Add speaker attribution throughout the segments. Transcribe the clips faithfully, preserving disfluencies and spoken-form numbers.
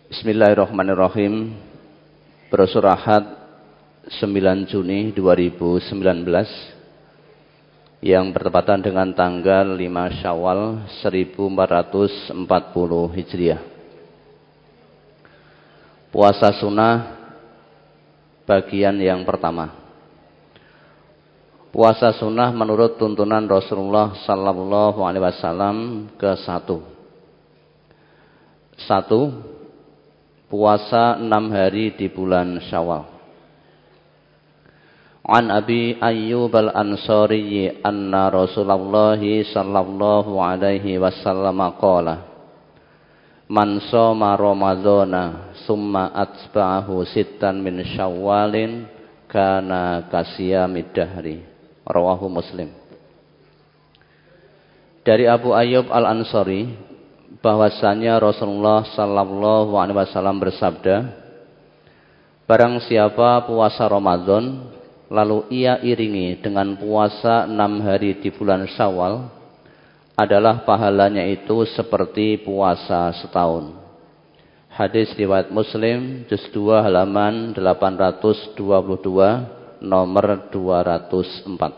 Speaker 1: Bismillahirrahmanirrahim. Brosur Ahad sembilan Juni dua ribu sembilan belas yang bertepatan dengan tanggal lima Syawal seribu empat ratus empat puluh Hijriah. Puasa sunnah bagian yang pertama. Puasa sunnah menurut tuntunan Rasulullah Sallallahu Alaihi Wasallam ke satu. Satu, puasa enam hari di bulan Syawal. An Abi Ayyub al-Ansari anna Rasulullah Sallallahu Alaihi Wasallam qala man shoma ramadhana summa atba'ahu sittan min syawalin kana kasiyamid dahri. Rawahu Muslim. Dari Abu Ayyub al-Ansari bahwasanya Rasulullah Sallallahu Alaihi Wasallam bersabda, barang siapa puasa Ramadan lalu ia iringi dengan puasa enam hari di bulan Syawal, adalah pahalanya itu seperti puasa setahun. Hadis riwayat Muslim juz dua halaman delapan ratus dua puluh dua nomor dua ratus empat.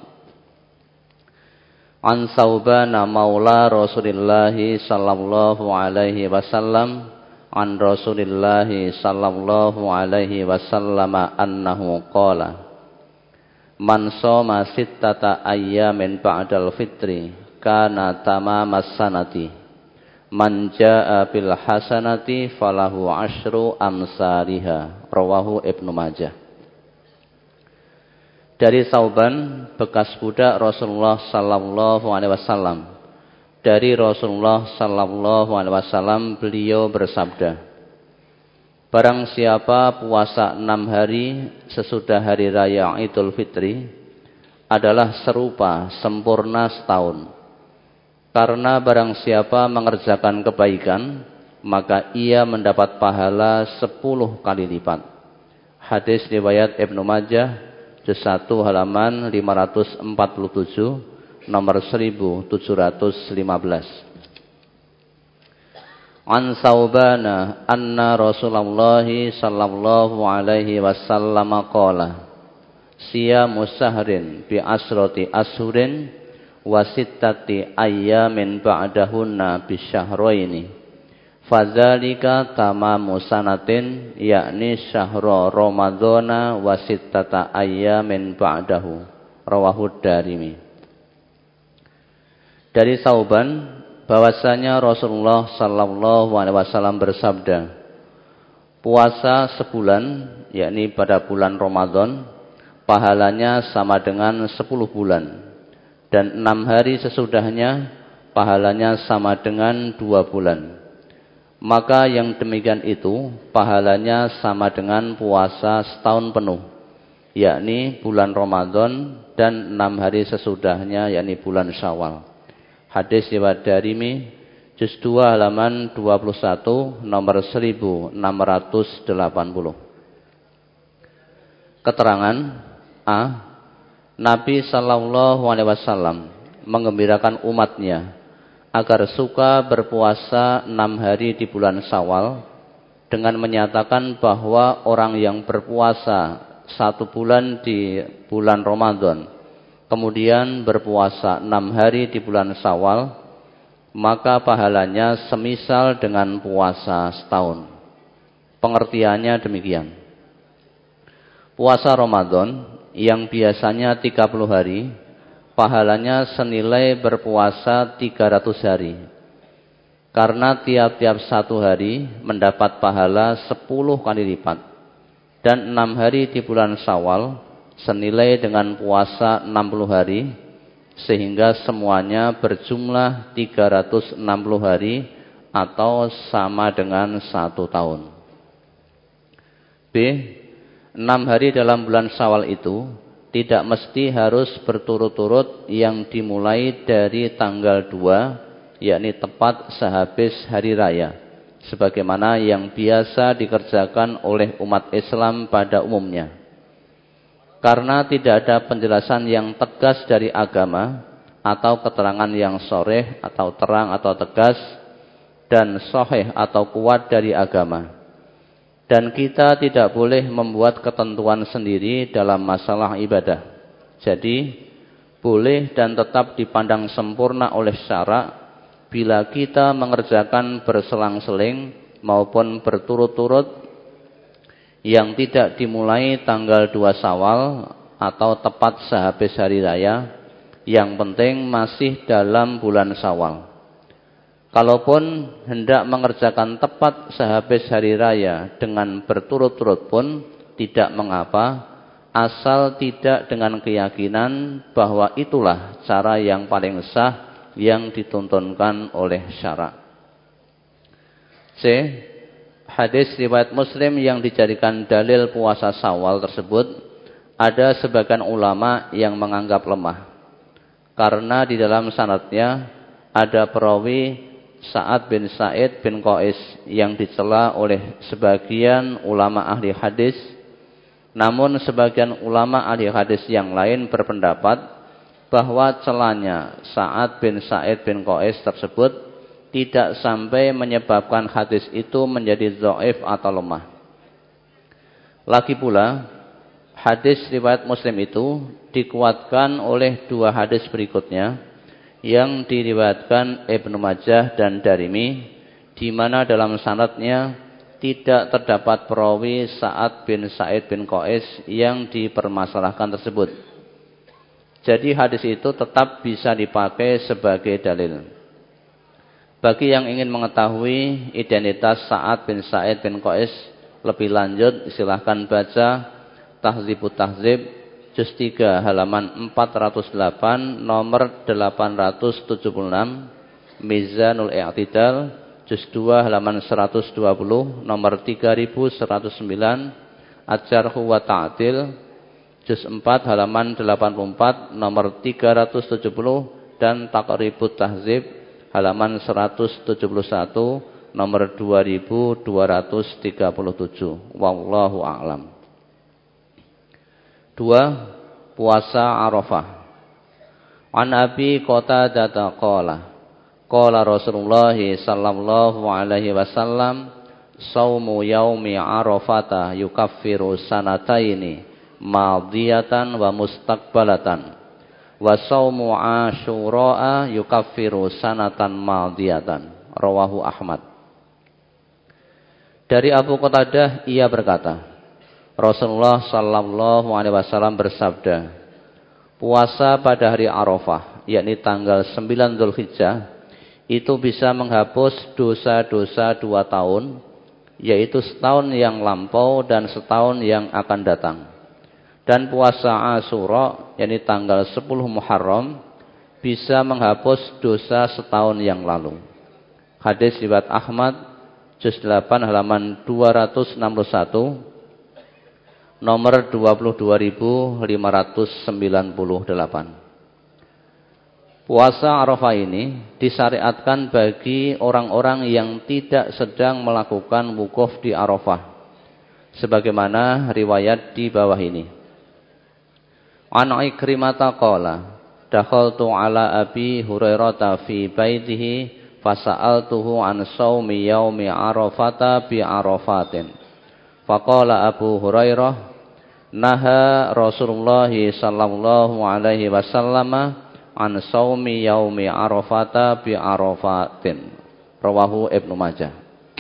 Speaker 1: An Saubana maula Rasulillah sallallahu alaihi wasallam an Rasulillah sallallahu alaihi wasallam annahu qala man shoma sittata ayyamin ba'dal fitri kana tamamas sanati man jaa bil hasanati falahu asyru amsariha. Rawahu Ibnu Majah. Dari Sauban bekas budak Rasulullah sallallahu alaihi wasallam, dari Rasulullah sallallahu alaihi wasallam beliau bersabda, barang siapa puasa enam hari sesudah hari raya Idul Fitri adalah serupa sempurna setahun. Karena barang siapa mengerjakan kebaikan, maka ia mendapat pahala sepuluh kali lipat. Hadis riwayat Ibnu Majah, juz satu halaman lima ratus empat puluh tujuh, nomor seribu tujuh ratus lima belas. An Saubana anna Rasulullah sallallahu alaihi wasallam qala siyamu sahrin bi asrati ashurin wasittati ayyamin ba'dahunna bisyahraini fadzalika tamamu sanatin yakni syahra ramadhana wasittata ayyamin ba'dahu. Rawahu Darimi. Dari Sauban bahwasanya Rasulullah sallallahu alaihi wasallam bersabda, puasa sebulan yakni pada bulan Ramadan pahalanya sama dengan sepuluh bulan. Dan enam hari sesudahnya pahalanya sama dengan dua bulan. Maka yang demikian itu pahalanya sama dengan puasa setahun penuh, yakni bulan Ramadan dan enam hari sesudahnya, yakni bulan Syawal. Hadis riwayat Darimi juz dua halaman dua puluh satu nomor seribu enam ratus delapan puluh. Keterangan A. Nabi Sallallahu Alaihi Wasallam menggembirakan umatnya agar suka berpuasa enam hari di bulan Syawal dengan menyatakan bahwa orang yang berpuasa satu bulan di bulan Ramadan kemudian berpuasa enam hari di bulan Syawal, maka pahalanya semisal dengan puasa setahun. Pengertiannya demikian. Puasa Ramadan yang biasanya tiga puluh hari, pahalanya senilai berpuasa tiga ratus hari. Karena tiap-tiap satu hari mendapat pahala sepuluh kali lipat. Dan enam hari di bulan Syawal senilai dengan puasa enam puluh hari, sehingga semuanya berjumlah tiga ratus enam puluh hari atau sama dengan satu tahun. B. Enam hari dalam bulan Syawal itu tidak mesti harus berturut-turut yang dimulai dari tanggal dua, yakni tepat sehabis hari raya, sebagaimana yang biasa dikerjakan oleh umat Islam pada umumnya. Karena tidak ada penjelasan yang tegas dari agama atau keterangan yang sharih atau terang atau tegas dan sahih atau kuat dari agama. Dan kita tidak boleh membuat ketentuan sendiri dalam masalah ibadah. Jadi boleh dan tetap dipandang sempurna oleh syara bila kita mengerjakan berselang-seling maupun berturut-turut yang tidak dimulai tanggal dua Syawal atau tepat sehabis hari raya, yang penting masih dalam bulan Syawal. Kalaupun hendak mengerjakan tepat sehabis hari raya dengan berturut-turut pun tidak mengapa, asal tidak dengan keyakinan bahwa itulah cara yang paling sah yang dituntunkan oleh syara. C. Hadis riwayat Muslim yang dijadikan dalil puasa Syawal tersebut, ada sebagian ulama yang menganggap lemah karena di dalam sanadnya ada perawi Sa'ad bin Sa'id bin Qais yang dicela oleh sebagian ulama ahli hadis. Namun sebagian ulama ahli hadis yang lain berpendapat bahwa celanya Sa'ad bin Sa'id bin Qais tersebut tidak sampai menyebabkan hadis itu menjadi dhaif atau lemah. Lagi pula, hadis riwayat Muslim itu dikuatkan oleh dua hadis berikutnya yang diriwayatkan Ibnu Majah dan Darimi, di mana dalam sanadnya tidak terdapat perawi Sa'ad bin Sa'id bin Qais yang dipermasalahkan tersebut. Jadi hadis itu tetap bisa dipakai sebagai dalil. Bagi yang ingin mengetahui identitas Sa'ad bin Sa'id bin Qais lebih lanjut, silahkan baca Tahdzibut Tahdzib juz tiga halaman empat ratus delapan nomor delapan ratus tujuh puluh enam, Mizanul I'tidal juz dua halaman seratus dua puluh nomor tiga ribu seratus sembilan, At-Jarhu wa Ta'dil juz empat halaman delapan puluh empat nomor tiga ratus tujuh puluh, dan Taqribut Tahdzib halaman seratus tujuh puluh satu nomor dua ribu dua ratus tiga puluh tujuh. Wallahu a'lam. Dua, puasa Arafah. An Abi Qatadah qala qala Rasulullah sallallahu alaihi wasallam, saumu yaumi Arafata yukaffiru sanataini madiyatan wa mustaqbalatan, wa saumu Asyura yukaffiru sanatan madiyatan. Rawahu Ahmad. Dari Abu Qatadah ia berkata, Rasulullah sallallahu alaihi wasallam bersabda, puasa pada hari Arafah, yakni tanggal sembilan Dzulhijjah, itu bisa menghapus dosa-dosa dua tahun, yaitu setahun yang lampau dan setahun yang akan datang. Dan puasa Asyura, yakni tanggal sepuluh Muharram, bisa menghapus dosa setahun yang lalu. Hadis riwayat Ahmad, juz delapan halaman dua ratus enam puluh satu, nomor dua puluh dua ribu lima ratus sembilan puluh delapan. Puasa Arafah ini disyariatkan bagi orang-orang yang tidak sedang melakukan wukuf di Arafah, sebagaimana riwayat di bawah ini. An Ikrimah qala dakhaltu ala Abi Hurairah fi baitihi fasa'altuhu an shaumi yaumi Arafata bi Arafatin. Faqala Abu Hurairah, naha Rasulullah sallallahu alaihi wasallam an shaumi yaumi Arafata bi Arafatin. Rawahu Ibnu Majah.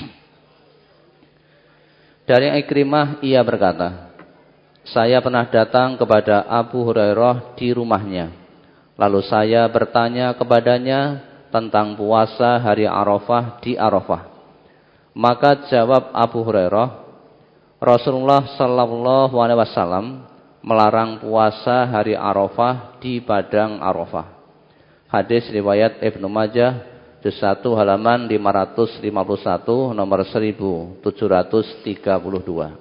Speaker 1: Dari Ikrimah ia berkata, saya pernah datang kepada Abu Hurairah di rumahnya. Lalu saya bertanya kepadanya tentang puasa hari Arafah di Arafah. Maka jawab Abu Hurairah, Rasulullah sallallahu alaihi wasallam melarang puasa hari Arafah di padang Arafah. Hadis riwayat Ibnu Majah, juz satu halaman lima ratus lima puluh satu nomor seribu tujuh ratus tiga puluh dua.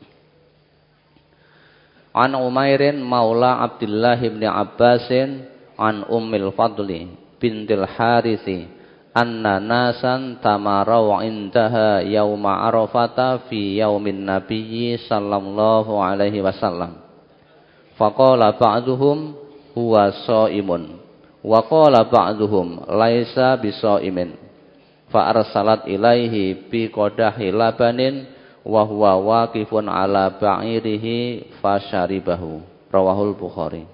Speaker 1: An Umairin maula Abdullah bin Abbasin an Ummil Fadli bintil Harithi anna nasan tamarau indaha yauma Arafata fi yaumin nabiyyi sallallahu alaihi wasallam. Faqala ba'duhum huwa shaimun wa qala ba'duhum laisa bisaimin. Fa arsalat ilaihi bi qadahi labanin wa huwa waqifun ala ba'irihi fasyaribahu. Rawahul Bukhari.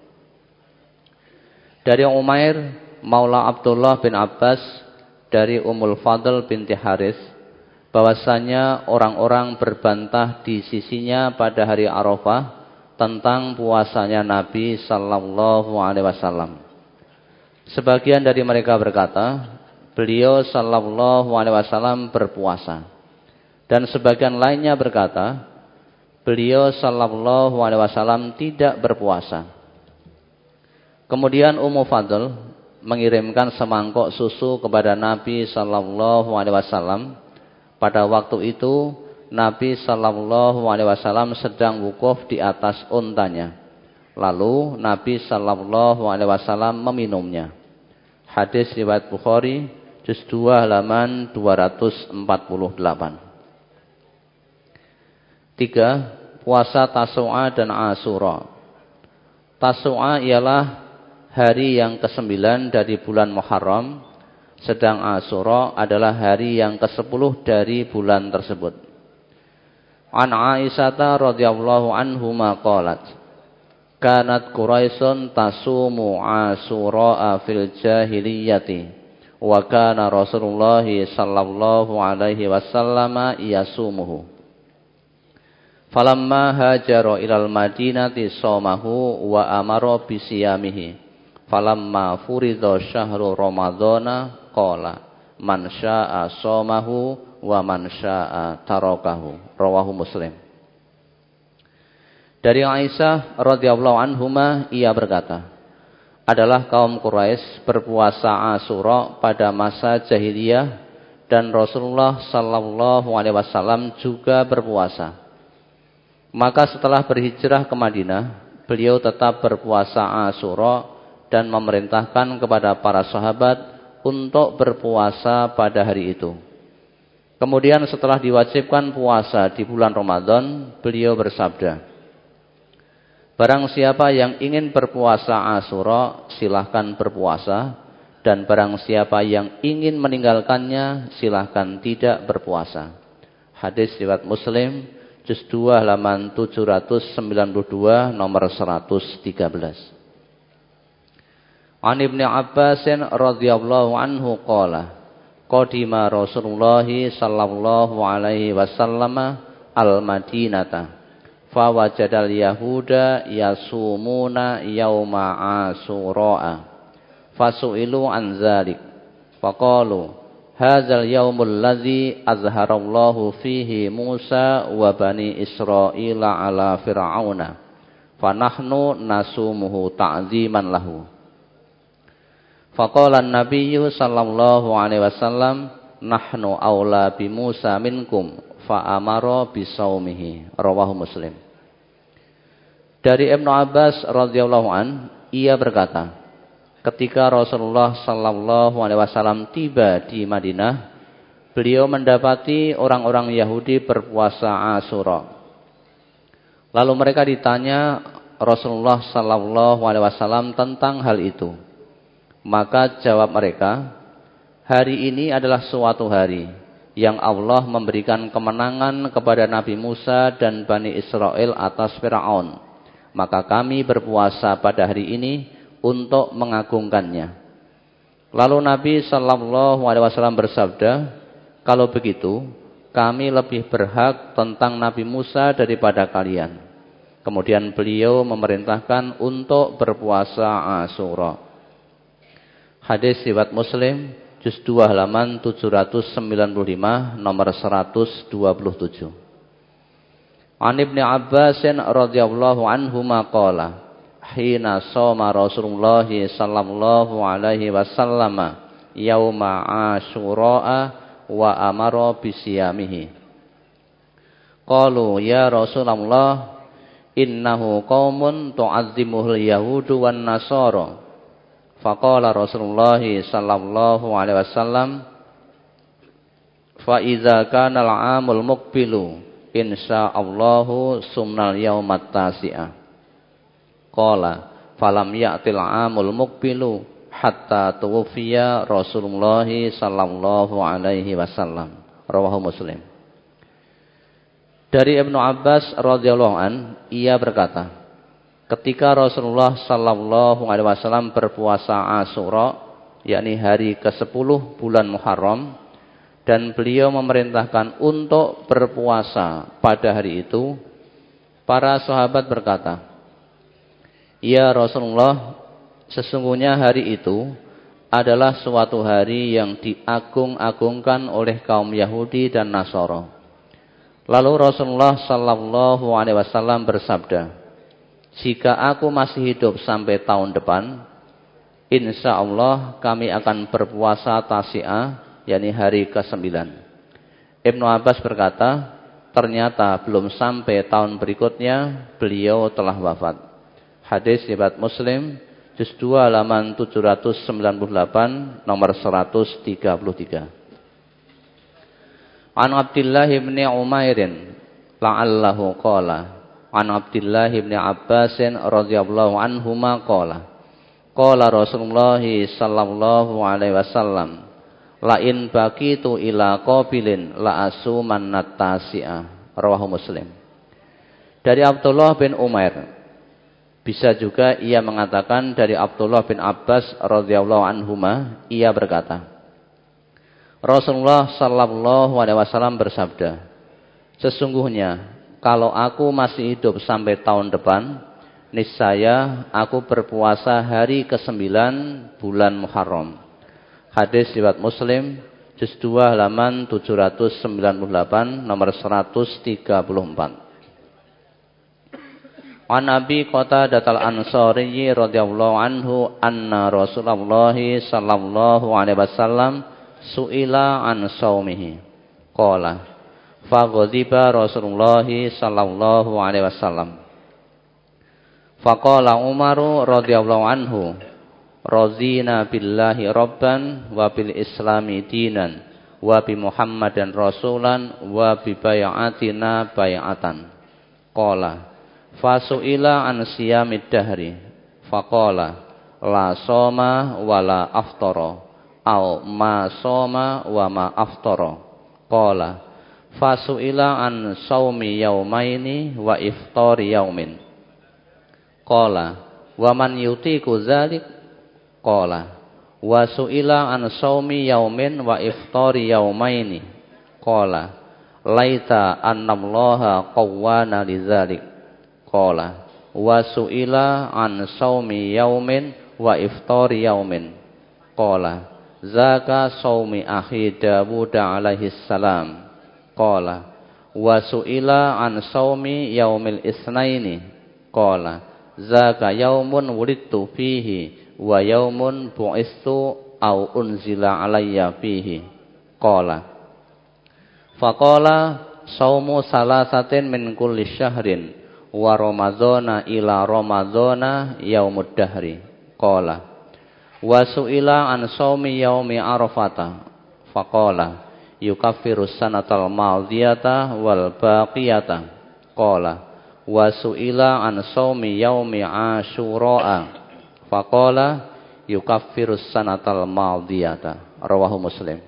Speaker 1: Dari Umair Maula Abdullah bin Abbas dari Ummul Fadl binti Haris bahwasanya orang-orang berbantah di sisinya pada hari Arafah tentang puasanya Nabi sallallahu alaihi wasallam. Sebagian dari mereka berkata, beliau sallallahu alaihi wasallam berpuasa. Dan sebagian lainnya berkata, beliau sallallahu alaihi wasallam tidak berpuasa. Kemudian Ummu Fadl mengirimkan semangkok susu kepada Nabi sallallahu alaihi wasallam. Pada waktu itu Nabi sallallahu alaihi wasallam sedang wukuf di atas untanya. Lalu Nabi sallallahu alaihi wasallam meminumnya. Hadis riwayat Bukhari juz dua halaman dua ratus empat puluh delapan. Tiga. Puasa Tasu'a dan Asyura. Tasu'a ialah hari yang kesembilan dari bulan Muharram, sedang Asyura adalah hari yang kesepuluh dari bulan tersebut. An Aisyah radhiyallahu anhuma qalat, kanat Quraisyun tasumu Asyura fil jahiliyati wa kana Rasulullah sallallahu alaihi wasallam yasumuhu. Falamma hajara ilal Madinati somahu wa amara bisiyamihi. Falamma furidha syahru Ramadhana qala man syaa'a somahu wa man syaa'a tarakahu. Rawahu Muslim. Dari Aisyah radhiyallahu anhuma ia berkata, adalah kaum Quraisy berpuasa Asyura pada masa jahiliyah dan Rasulullah sallallahu alaihi wasallam juga berpuasa. Maka setelah berhijrah ke Madinah, beliau tetap berpuasa Asyura dan memerintahkan kepada para sahabat untuk berpuasa pada hari itu. Kemudian setelah diwajibkan puasa di bulan Ramadan, beliau bersabda, barang siapa yang ingin berpuasa Asyura, silahkan berpuasa. Dan barang siapa yang ingin meninggalkannya, silahkan tidak berpuasa. Hadis riwayat Muslim, juz dua halaman tujuh ratus sembilan puluh dua nomor seratus tiga belas. An Ibnu Abbas radhiyallahu anhu qala qadima Rasulullah sallallahu alaihi wasallam al-Madinata fa wajadal yahuda yasumuna yauma Asyura fasu'ilu an dzalik faqalu hadzal yaumul ladzi azharallahu fihi Musa wa bani Israila ala fir'auna fa nahnu nasumuhu ta'ziman lahu. Faqala an-nabiyyu sallallahu alaihi wasallam nahnu aula bi Musa minkum fa amara bisaumihi. Rawahu Muslim. Dari Ibnu Abbas radhiyallahu an ia berkata, ketika Rasulullah sallallahu alaihi wasallam tiba di Madinah, beliau mendapati orang-orang Yahudi berpuasa Asyura. Lalu mereka ditanya Rasulullah sallallahu alaihi wasallam tentang hal itu. Maka jawab mereka, hari ini adalah suatu hari yang Allah memberikan kemenangan kepada Nabi Musa dan Bani Israel atas Fir'aun. Maka kami berpuasa pada hari ini untuk mengagungkannya. Lalu Nabi sallallahu alaihi wasallam bersabda, kalau begitu kami lebih berhak tentang Nabi Musa daripada kalian. Kemudian beliau memerintahkan untuk berpuasa Asyura. Hadis riwayat Muslim juz dua halaman tujuh ratus sembilan puluh lima nomor seratus dua puluh tujuh. An Ibnu Abbas radhiyallahu anhuma qala hina shoma Rasulullah sallallahu alaihi wasallam yauma Asyura wa amara bisiyamihi. Qalu ya Rasulullah innahu qaumun tu'azzimuhul yahudu wan nasara. Faqala Rasulullah sallallahu alaihi wasallam fa idza kana al-'amul muqbilu insyaallahu sumnal yaumat tasi'ah. Qala falam ya'til 'amul muqbilu hatta tuwfiya Rasulullah sallallahu alaihi wasallam. Rawahu Muslim. Dari Ibnu Abbas radhiyallahu an, ia berkata, ketika Rasulullah sallallahu alaihi wasallam berpuasa Asyura, yakni hari kesepuluh bulan Muharram, dan beliau memerintahkan untuk berpuasa pada hari itu, para sahabat berkata, "Ya Rasulullah, sesungguhnya hari itu adalah suatu hari yang diagung-agungkan oleh kaum Yahudi dan Nasara." Lalu Rasulullah sallallahu alaihi wasallam bersabda, "Jika aku masih hidup sampai tahun depan, insya Allah kami akan berpuasa Tasi'ah, yakni hari kesembilan." Ibnu Abbas berkata, ternyata belum sampai tahun berikutnya beliau telah wafat. Hadis riwayat Muslim, juz dua halaman tujuh ratus sembilan puluh delapan, nomor seratus tiga puluh tiga. An Abdullah bin Umairin la'allahu qala, an Abdullah bin Abbas radhiyallahu anhuma qala, qala Rasulullah sallallahu alaihi wasallam, la in baqitu ila qabilin la asumanna tasi'ah. Rawahu Muslim. Dari Abdullah bin Umair, bisa juga ia mengatakan dari Abdullah bin Abbas radhiyallahu anhuma, ia berkata, Rasulullah sallallahu alaihi wasallam bersabda, sesungguhnya kalau aku masih hidup sampai tahun depan, niscaya aku berpuasa hari kesembilan bulan Muharram. Hadis riwayat Muslim, juz dua halaman tujuh ratus sembilan puluh delapan, nomor seratus tiga puluh empat. An Abi Qatadah al-Ansari radhiyallahu anhu anna Rasulullah sallallahu alaihi wasallam su'ila an saumihi qala faghadiba Rasulullah sallallahu alaihi wasallam faqala Umaru radhiyallahu anhu razina billahi rabban wa bil islami dinan wa bi Muhammadan rasulan wa bi bai'atina bai'atan qala fasu'ila an siyamid dahri faqala la soma wala aftara au ma soma wa ma aftara qala fasu'ila an saumi yaumaini wa iftari yaumin qala wa man yutiku dzalik qala wa su'ila an saumi yaumin wa iftari yaumaini qala laita annallaha qawwana lidzalik qala wa su'ila an saumi yaumin wa iftari yaumin qala zaka saumi akhi Dawud alaihi salam qala wa su'ila an saumi yaumil isnaini qala zaka yaumun wulidtu fihi wa yaumun bu'istu au unzila alayya fihi qala faqala saumu salasatin min kulli syahrin wa ramadhana ila ramadhana yaumud dahri qala wa su'ila an shaumi yaumi arafata faqala yukaffiru sanatal madiyata wal baqiyata qala wa su'ila an shaumi yaumi asyura faqala yukaffiru sanatal madiyata. Rawahu Muslim.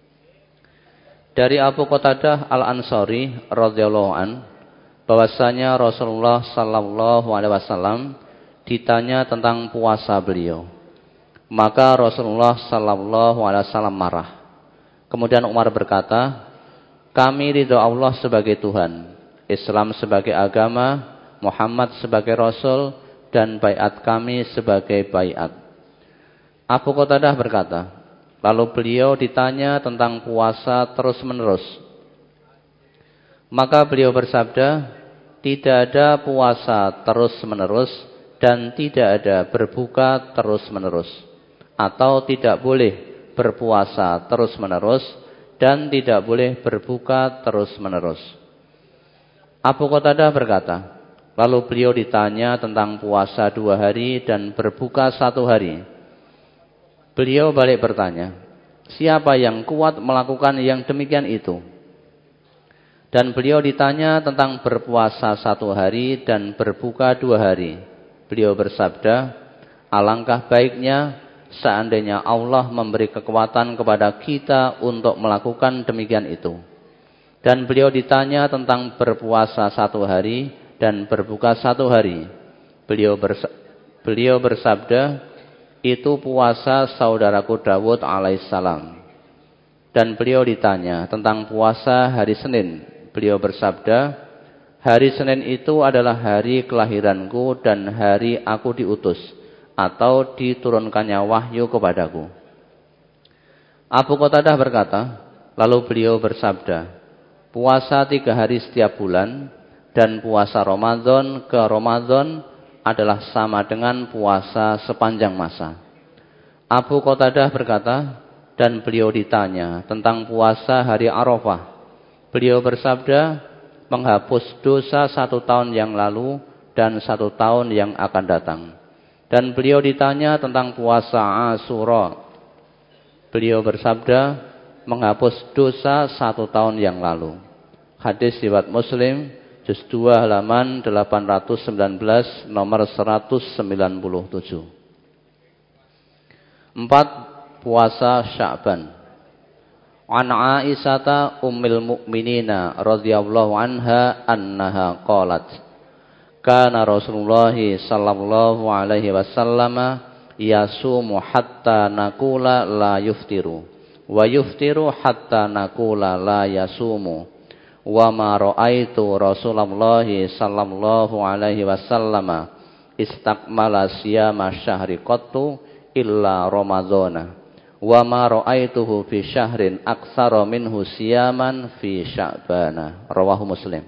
Speaker 1: Dari Abu Qatadah al-Ansari radhiyallahu an, bahwasanya Rasulullah sallallahu alaihi wasallam ditanya tentang puasa beliau. Maka Rasulullah sallallahu alaihi wasallam marah. Kemudian Umar berkata, kami ridho Allah sebagai Tuhan, Islam sebagai agama, Muhammad sebagai Rasul, dan baiat kami sebagai baiat. Abu Qatadah berkata, lalu beliau ditanya tentang puasa terus menerus. Maka beliau bersabda, tidak ada puasa terus menerus dan tidak ada berbuka terus menerus. Atau tidak boleh berpuasa terus-menerus dan tidak boleh berbuka terus-menerus. Abu Qatadah berkata, lalu beliau ditanya tentang puasa dua hari dan berbuka satu hari. Beliau balik bertanya, siapa yang kuat melakukan yang demikian itu? Dan beliau ditanya tentang berpuasa satu hari dan berbuka dua hari. Beliau bersabda, alangkah baiknya seandainya Allah memberi kekuatan kepada kita untuk melakukan demikian itu. Dan beliau ditanya tentang berpuasa satu hari dan berbuka satu hari. Beliau, bersa beliau bersabda, itu puasa saudaraku Dawud alaihissalam. Dan beliau ditanya tentang puasa hari Senin. Beliau bersabda, hari Senin itu adalah hari kelahiranku dan hari aku diutus atau diturunkannya wahyu kepadaku. Abu Qatadah berkata, lalu beliau bersabda, puasa tiga hari setiap bulan dan puasa Ramadan ke Ramadan adalah sama dengan puasa sepanjang masa. Abu Qatadah berkata, dan beliau ditanya tentang puasa hari Arafah. Beliau bersabda, menghapus dosa satu tahun yang lalu dan satu tahun yang akan datang. Dan beliau ditanya tentang puasa Asyura. Beliau bersabda, menghapus dosa satu tahun yang lalu. Hadis riwayat Muslim, juz dua halaman delapan ratus sembilan belas, nomor seratus sembilan puluh tujuh. Empat, puasa Sya'ban. An Aisyata ummil mu'minina radhiyallahu anha annaha qalat, kana Rasulullah sallallahu alaihi wasallam yasumu hatta nakula la yuftiru wa yuftiru hatta nakula la yasumu wa ma ra'aitu Rasulullah sallallahu alaihi wasallam istakmala siyama syahri qattu illa ramadhana wa ma ra'aituhu fi syahrin aktsara minhu siyaman fi sya'bana. Rawahu Muslim.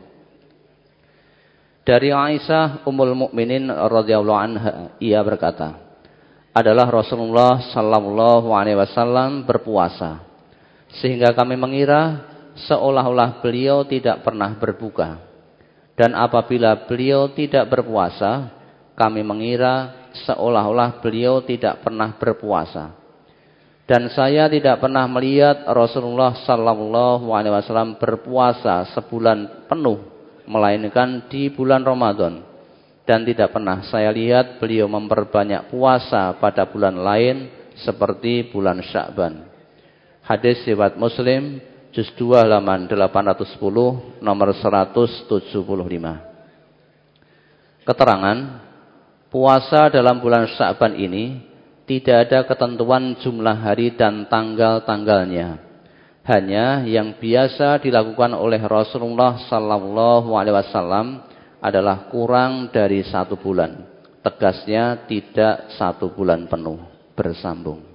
Speaker 1: Dari Aisyah ummul mukminin radhiyallahu anha, ia berkata, adalah Rasulullah sallallahu alaihi wasallam berpuasa sehingga kami mengira seolah-olah beliau tidak pernah berbuka, dan apabila beliau tidak berpuasa kami mengira seolah-olah beliau tidak pernah berpuasa. Dan saya tidak pernah melihat Rasulullah sallallahu alaihi wasallam berpuasa sebulan penuh melainkan di bulan Ramadan. Dan tidak pernah saya lihat beliau memperbanyak puasa pada bulan lain seperti bulan Sya'ban. Hadis riwayat Muslim, juz dua halaman delapan ratus sepuluh, nomor seratus tujuh puluh lima. Keterangan, puasa dalam bulan Sya'ban ini tidak ada ketentuan jumlah hari dan tanggal-tanggalnya. Hanya yang biasa dilakukan oleh Rasulullah sallallahu alaihi wasallam adalah kurang dari satu bulan. Tegasnya tidak satu bulan penuh. Bersambung.